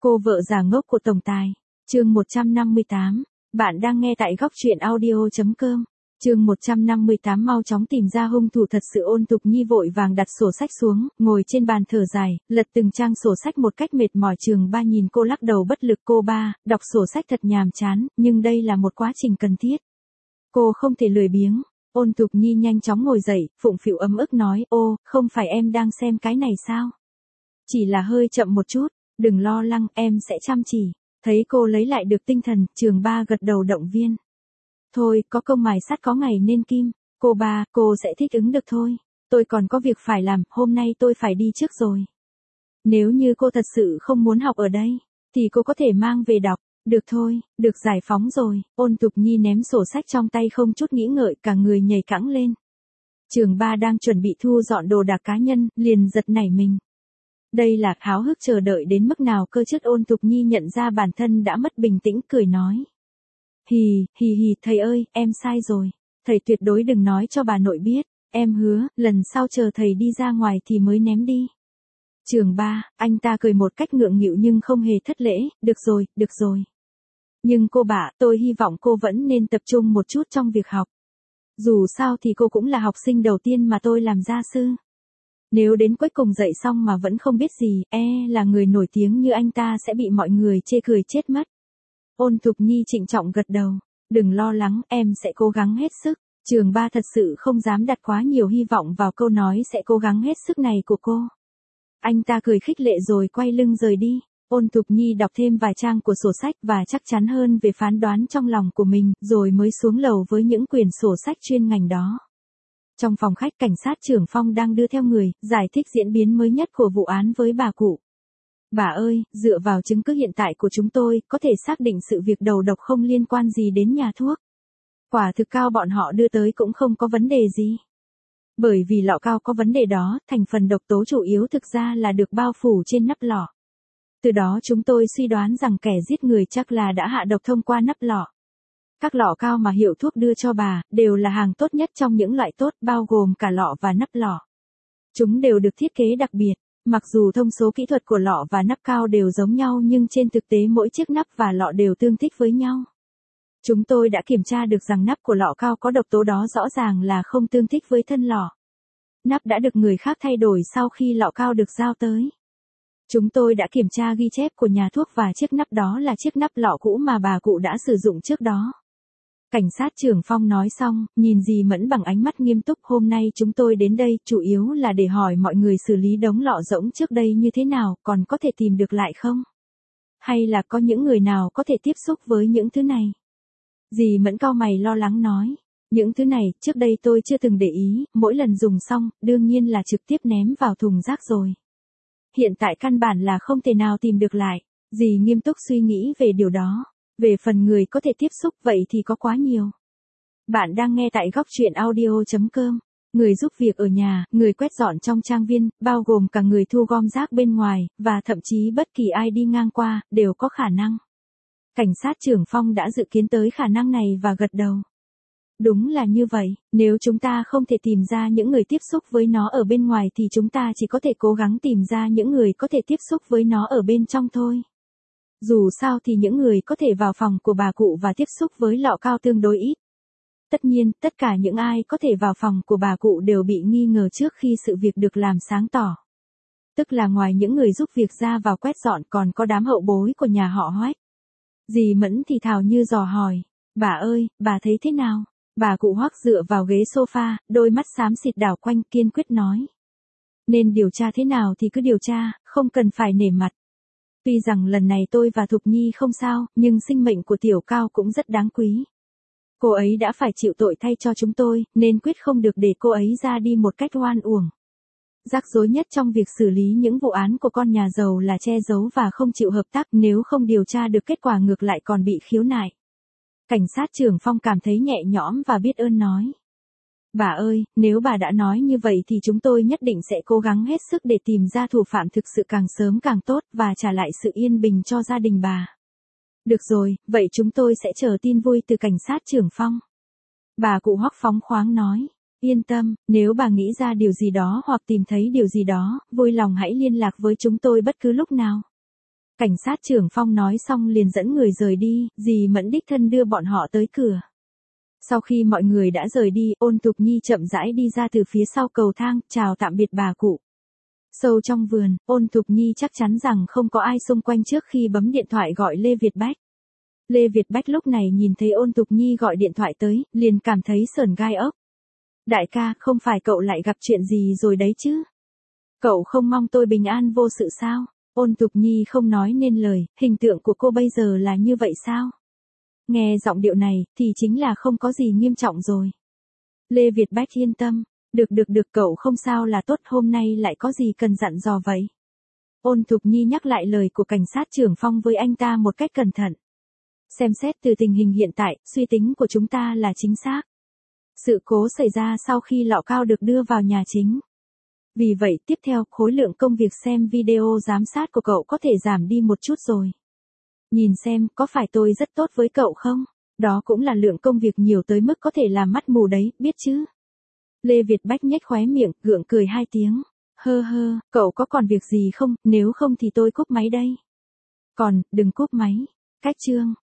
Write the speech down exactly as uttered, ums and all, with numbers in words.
Cô vợ già ngốc của tổng tài. Chương một trăm năm mươi tám. Bạn đang nghe tại góc truyện audio chấm com. Chương một trăm năm mươi tám mau chóng tìm ra hung thủ thật sự. Ôn Tục Nhi vội vàng đặt sổ sách xuống, ngồi trên bàn thở dài, lật từng trang sổ sách một cách mệt mỏi. Trường Ba nhìn cô lắc đầu bất lực. Cô ba, đọc sổ sách thật nhàm chán, nhưng đây là một quá trình cần thiết. Cô không thể lười biếng. Ôn Tục Nhi nhanh chóng ngồi dậy, phụng phịu ấm ức nói, ô, không phải em đang xem cái này sao? Chỉ là hơi chậm một chút, đừng lo lắng, em sẽ chăm chỉ. Thấy cô lấy lại được tinh thần, Trường Ba gật đầu động viên. Thôi, có công mài sắt có ngày nên kim, cô ba, cô sẽ thích ứng được thôi. Tôi còn có việc phải làm, hôm nay tôi phải đi trước rồi. Nếu như cô thật sự không muốn học ở đây, thì cô có thể mang về đọc. Được thôi, được giải phóng rồi. Ôn Tục Nhi ném sổ sách trong tay không chút nghĩ ngợi, cả người nhảy cẫng lên. Trường Ba đang chuẩn bị thu dọn đồ đạc cá nhân, liền giật nảy mình. Đây là háo hức chờ đợi đến mức nào cơ chứ? Ôn Tục Nhi nhận ra bản thân đã mất bình tĩnh, cười nói. Hì, hì hì, thầy ơi, em sai rồi. Thầy tuyệt đối đừng nói cho bà nội biết. Em hứa, lần sau chờ thầy đi ra ngoài thì mới ném đi. Trường Ba, anh ta cười một cách ngượng nghịu nhưng không hề thất lễ. Được rồi, được rồi. Nhưng cô bà, tôi hy vọng cô vẫn nên tập trung một chút trong việc học. Dù sao thì cô cũng là học sinh đầu tiên mà tôi làm gia sư. Nếu đến cuối cùng dạy xong mà vẫn không biết gì, e là người nổi tiếng như anh ta sẽ bị mọi người chê cười chết mất. Ôn Tục Nhi trịnh trọng gật đầu. Đừng lo lắng, em sẽ cố gắng hết sức. Trường Ba thật sự không dám đặt quá nhiều hy vọng vào câu nói sẽ cố gắng hết sức này của cô. Anh ta cười khích lệ rồi quay lưng rời đi. Ôn Tục Nhi đọc thêm vài trang của sổ sách và chắc chắn hơn về phán đoán trong lòng của mình, rồi mới xuống lầu với những quyển sổ sách chuyên ngành đó. Trong phòng khách, cảnh sát trưởng Phong đang đưa theo người, giải thích diễn biến mới nhất của vụ án với bà cụ. Bà ơi, dựa vào chứng cứ hiện tại của chúng tôi, có thể xác định sự việc đầu độc không liên quan gì đến nhà thuốc. Quả thực cao bọn họ đưa tới cũng không có vấn đề gì. Bởi vì lọ cao có vấn đề đó, thành phần độc tố chủ yếu thực ra là được bao phủ trên nắp lọ. Từ đó chúng tôi suy đoán rằng kẻ giết người chắc là đã hạ độc thông qua nắp lọ. Các lọ cao mà hiệu thuốc đưa cho bà, đều là hàng tốt nhất trong những loại tốt, bao gồm cả lọ và nắp lọ. Chúng đều được thiết kế đặc biệt, mặc dù thông số kỹ thuật của lọ và nắp cao đều giống nhau nhưng trên thực tế mỗi chiếc nắp và lọ đều tương thích với nhau. Chúng tôi đã kiểm tra được rằng nắp của lọ cao có độc tố đó rõ ràng là không tương thích với thân lọ. Nắp đã được người khác thay đổi sau khi lọ cao được giao tới. Chúng tôi đã kiểm tra ghi chép của nhà thuốc và chiếc nắp đó là chiếc nắp lọ cũ mà bà cụ đã sử dụng trước đó. Cảnh sát trưởng Phong nói xong, nhìn dì Mẫn bằng ánh mắt nghiêm túc. Hôm nay chúng tôi đến đây chủ yếu là để hỏi mọi người xử lý đống lọ rỗng trước đây như thế nào, còn có thể tìm được lại không? Hay là có những người nào có thể tiếp xúc với những thứ này? Dì Mẫn cau mày lo lắng nói. Những thứ này, trước đây tôi chưa từng để ý, mỗi lần dùng xong, đương nhiên là trực tiếp ném vào thùng rác rồi. Hiện tại căn bản là không thể nào tìm được lại. Dì nghiêm túc suy nghĩ về điều đó. Về phần người có thể tiếp xúc vậy thì có quá nhiều. Bạn đang nghe tại góc truyện audio chấm com. Người giúp việc ở nhà, người quét dọn trong trang viên, bao gồm cả người thu gom rác bên ngoài, và thậm chí bất kỳ ai đi ngang qua, đều có khả năng. Cảnh sát trưởng Phong đã dự kiến tới khả năng này và gật đầu. Đúng là như vậy, nếu chúng ta không thể tìm ra những người tiếp xúc với nó ở bên ngoài thì chúng ta chỉ có thể cố gắng tìm ra những người có thể tiếp xúc với nó ở bên trong thôi. Dù sao thì những người có thể vào phòng của bà cụ và tiếp xúc với lọ cao tương đối ít. Tất nhiên, tất cả những ai có thể vào phòng của bà cụ đều bị nghi ngờ trước khi sự việc được làm sáng tỏ. Tức là ngoài những người giúp việc ra vào quét dọn còn có đám hậu bối của nhà họ Hoách. Dì Mẫn thì thào như dò hỏi, bà ơi, bà thấy thế nào? Bà cụ Hoắc dựa vào ghế sofa, đôi mắt xám xịt đảo quanh, kiên quyết nói. Nên điều tra thế nào thì cứ điều tra, không cần phải nể mặt. Tuy rằng lần này tôi và Thục Nhi không sao, nhưng sinh mệnh của Tiểu Cao cũng rất đáng quý. Cô ấy đã phải chịu tội thay cho chúng tôi, nên quyết không được để cô ấy ra đi một cách oan uổng. Rắc rối nhất trong việc xử lý những vụ án của con nhà giàu là che giấu và không chịu hợp tác, nếu không điều tra được kết quả ngược lại còn bị khiếu nại. Cảnh sát trưởng Phong cảm thấy nhẹ nhõm và biết ơn nói. Bà ơi, nếu bà đã nói như vậy thì chúng tôi nhất định sẽ cố gắng hết sức để tìm ra thủ phạm thực sự càng sớm càng tốt và trả lại sự yên bình cho gia đình bà. Được rồi, vậy chúng tôi sẽ chờ tin vui từ cảnh sát trưởng Phong. Bà cụ Hoắc phóng khoáng nói. Yên tâm, nếu bà nghĩ ra điều gì đó hoặc tìm thấy điều gì đó, vui lòng hãy liên lạc với chúng tôi bất cứ lúc nào. Cảnh sát trưởng Phong nói xong liền dẫn người rời đi, dì Mẫn đích thân đưa bọn họ tới cửa. Sau khi mọi người đã rời đi, Ôn Tục Nhi chậm rãi đi ra từ phía sau cầu thang, chào tạm biệt bà cụ. Sâu trong vườn, Ôn Tục Nhi chắc chắn rằng không có ai xung quanh trước khi bấm điện thoại gọi Lê Việt Bách. Lê Việt Bách lúc này nhìn thấy Ôn Tục Nhi gọi điện thoại tới, liền cảm thấy sởn gai ốc. Đại ca, không phải cậu lại gặp chuyện gì rồi đấy chứ? Cậu không mong tôi bình an vô sự sao? Ôn Tục Nhi không nói nên lời, hình tượng của cô bây giờ là như vậy sao? Nghe giọng điệu này, thì chính là không có gì nghiêm trọng rồi. Lê Việt Bách yên tâm. Được được được, cậu không sao là tốt, hôm nay lại có gì cần dặn dò vậy? Ôn Tục Nhi nhắc lại lời của cảnh sát trưởng Phong với anh ta một cách cẩn thận. Xem xét từ tình hình hiện tại, suy tính của chúng ta là chính xác. Sự cố xảy ra sau khi lọ cao được đưa vào nhà chính. Vì vậy tiếp theo, khối lượng công việc xem video giám sát của cậu có thể giảm đi một chút rồi. Nhìn xem, có phải tôi rất tốt với cậu không? Đó cũng là lượng công việc nhiều tới mức có thể làm mắt mù đấy, biết chứ? Lê Việt Bách nhếch khóe miệng, gượng cười hai tiếng. Hơ hơ, cậu có còn việc gì không, nếu không thì tôi cúp máy đây. Còn, đừng cúp máy. Cách chương.